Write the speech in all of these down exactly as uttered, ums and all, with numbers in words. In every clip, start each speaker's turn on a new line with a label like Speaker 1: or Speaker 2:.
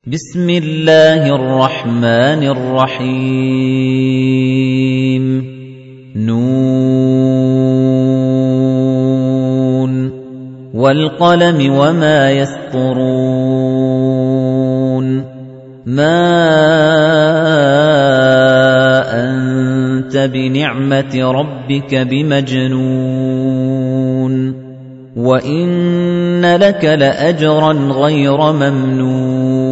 Speaker 1: بسم الله الرحمن الرحيم نون والقلم وما يسطرون ما أنت بنعمة ربك بمجنون وإن لك لأجرا غير ممنون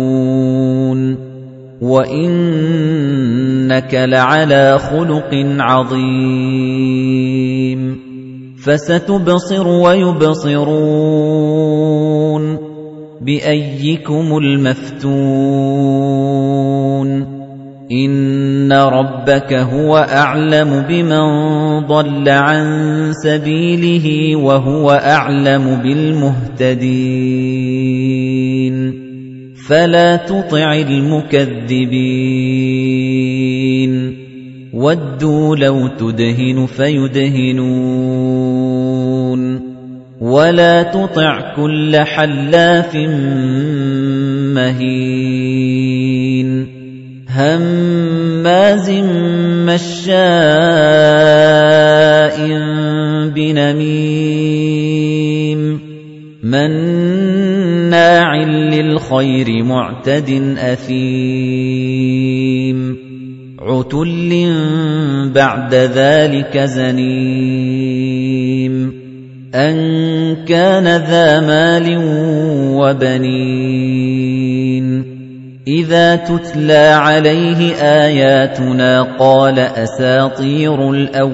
Speaker 1: وَإِنَّكَ لَعَلَى خُلُقٍ عَظِيمٍ فَسَتُبْصِرُ وَيُبْصِرُونَ بِأَييِّكُمُ الْمَفْتُونُ إِنَّ رَبَّكَ هُوَ أَعْلَمُ بِمَنْ ضَلَّ عَن سَبِيلِهِ وَهُوَ أَعْلَمُ بِالْمُهْتَدِينَ فَلَا تُطِعِ الْمُكَذِّبِينَ وَدُّوا لَوْ تُدْهِنُ فَيُدْهِنُونَ وَلَا تُطِعْ كُلَّ حَلَّافٍ مَّهِينٍ هَمَّازٍ مَّشَّاءٍ بِنَمِيمٍ مَّنَّاعٍ لِّلْخَيْرِ مُعْتَدٍ أَثِيمٍ عُتُلٍّ بَعْدَ ذَلِكَ زَنِيمٍ أَن كَانَ ذَا مَالٍ وَبَنِينَ إِذَا تُتْلَى عَلَيْهِ آيَاتُنَا قَالَ أَسَاطِيرُ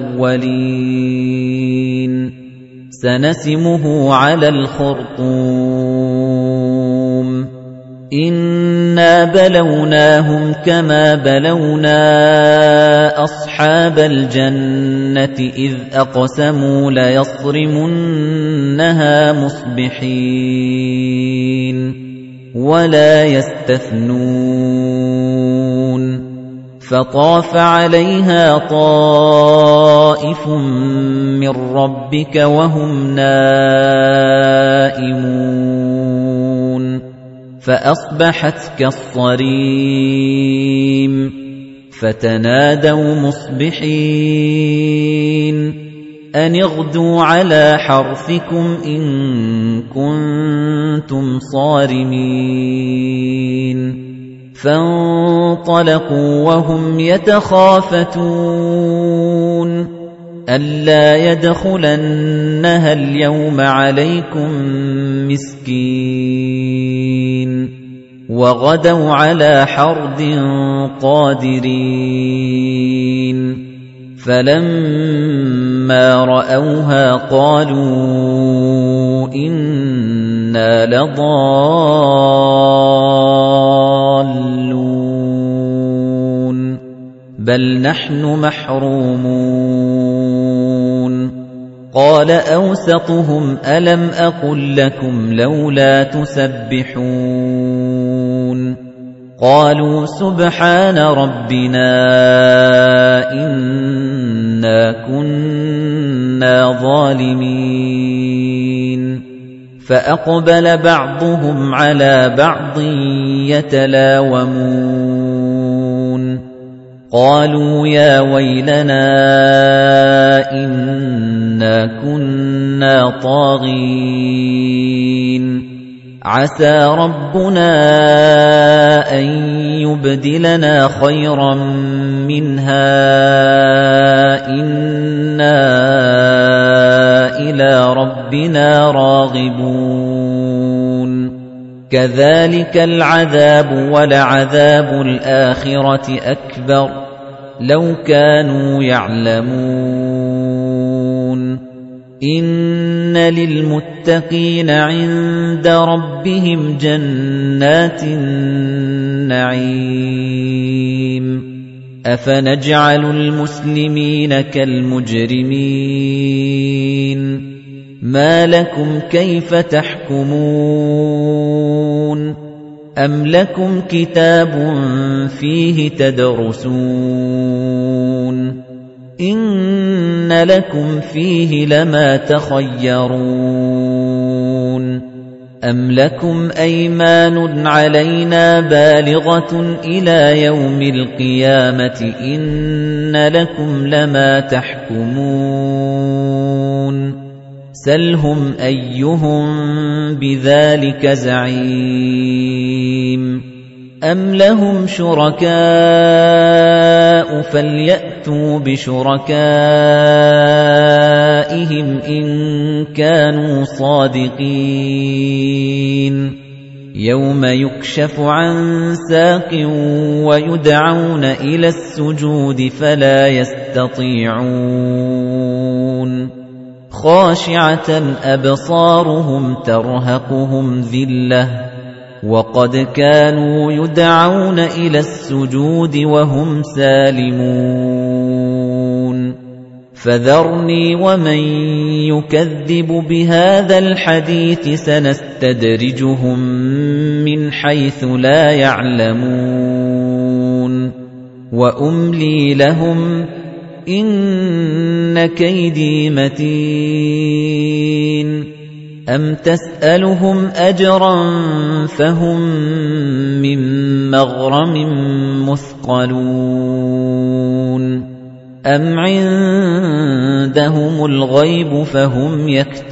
Speaker 1: الْأَوَّلِينَ سَنَسِمُهُ عَلَى الْخُرْطُومِ إِنَّا بَلَوْنَاهُمْ كَمَا بَلَوْنَا أَصْحَابَ الْجَنَّةِ إِذْ أَقْسَمُوا لَيَصْرِمُنَّهَا مُصْبِحِينَ وَلَا يَسْتَثْنُونَ فَطَافَ عَلَيْهَا طَائِفٌ مِّن رَّبِّكَ وَهُمْ نَائِمُونَ فَأَصْبَحَتْ كَالصَّرِيمِ فَتَنَادَوْا مُصْبِحِينَ أَنِ اغْدُوا عَلَىٰ حَرْثِكُمْ إِن كُنتُمْ صَارِمِينَ فَانطَلَقُوا وَهُمْ يَتَخَافَتُونَ أَلَّا يَدْخُلَنَّهَا الْيَوْمَ عَلَيْكُمْ مِسْكِينٌ وَغَدَوْا عَلَىٰ حَرْدٍ قَادِرِينَ فَلَمَّا رَأَوْهَا قَالُوا إِنَّا لَضَالُّونَ بَلْ نَحْنُ مَحْرُومُونَ قَالَ أَوْسَطُهُمْ أَلَمْ أَقُل لَّكُمْ لَوْلَا تُسَبِّحُونَ قَالُوا سُبْحَانَ رَبِّنَا إِنَّا كُنَّا ظَالِمِينَ فَأَقْبَلَ بَعْضُهُمْ عَلَى بَعْضٍ يَتَلَاوَمُونَ قَالُوا يَا وَيْلَنَا إِنَّا كُنَّا طَاغِينَ عَسَى رَبُّنَا أَن يُبْدِلَنَا خَيْرًا مِنْهَا إِنَّا إِلَى رَبِّنَا رَاغِبُونَ كَذَلِكَ الْعَذَابُ وَلَعَذَابُ الْآخِرَةِ أَكْبَرُ لَوْ كَانُوا يَعْلَمُونَ إِنَّ لِلْمُتَّقِينَ عِندَ رَبِّهِمْ جَنَّاتِ النَّعِيمِ أَفَنَجْعَلُ الْمُسْلِمِينَ كَالْمُجْرِمِينَ مَا لَكُمْ كَيْفَ تَحْكُمُونَ أَمْ لَكُمْ كِتَابٌ فِيهِ تَدْرُسُونَ إِنَّ لَكُمْ فِيهِ لَمَا تَخَيَّرُونَ أَمْ لَكُمْ أَيْمَانٌ عَلَيْنَا بَالِغَةٌ إِلَى يَوْمِ الْقِيَامَةِ إِنَّ لَكُمْ لَمَا تَحْكُمُونَ سَلْهُمْ أَيُّهُم بِذَلِكَ زَعِيمٌ أَمْ لَهُمْ شُرَكَاءُ فَلْيَأْتُوا بِشُرَكَائِهِمْ إِن كَانُوا صَادِقِينَ يَوْمَ يُكْشَفُ عَن سَاقٍ وَيُدْعَوْنَ إِلَى السُّجُودِ فَلَا يَسْتَطِيعُونَ خَاشِعَةً أَبْصَارُهُمْ تَرْهَقُهُمْ ذِلَّةٌ وَقَدْ كَانُوا يُدْعَوْنَ إِلَى السُّجُودِ وَهُمْ سَالِمُونَ فَذَرْنِي وَمَن يُكَذِّبُ بِهَذَا الْحَدِيثِ سَنَسْتَدْرِجُهُم مِّنْ حَيْثُ لَا يَعْلَمُونَ وَأُمْلِي لَهُمْ إِنَّ كَيْدِي مَتِينٌ أَمْ تَسْأَلُهُمْ أَجْرًا فَهُمْ مِنْ مَغْرَمٍ مُثْقَلُونَ أَمْ عِندَهُمُ الْغَيْبُ فَهُمْ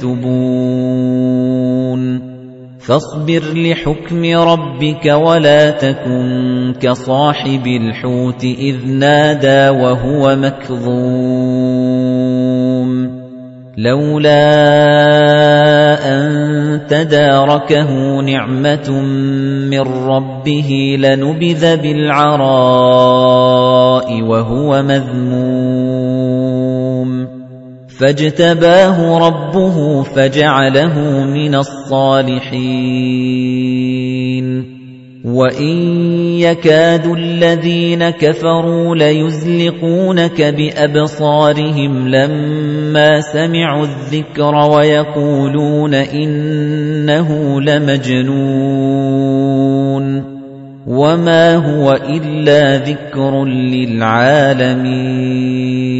Speaker 1: يَكْتُبُونَ فَاصْبِرْ لِحُكْمِ رَبِّكَ وَلَا تَكُنْ كَصَاحِبِ الْحُوتِ إِذْ نَادَى وَهُوَ مَكْظُومٌ لَوْلَا أَن تَدَارَكَهُ نِعْمَةٌ مِّن رَّبِّهِ لَنُبِذَ بِالْعَرَاءِ وَهُوَ مَذْمُومٌ فَاجْتَبَاهُ رَبُّهُ فَجَعَلَهُ مِنَ الصَّالِحِينَ وَإِن يَكَادُ الَّذِينَ كَفَرُوا لَيُزْلِقُونَكَ بِأَبْصَارِهِمْ لَمَّا سَمِعُوا الذِّكْرَ وَيَقُولُونَ إِنَّهُ لَمَجْنُونٌ وَمَا هُوَ إِلَّا ذِكْرٌ لِّلْعَالَمِينَ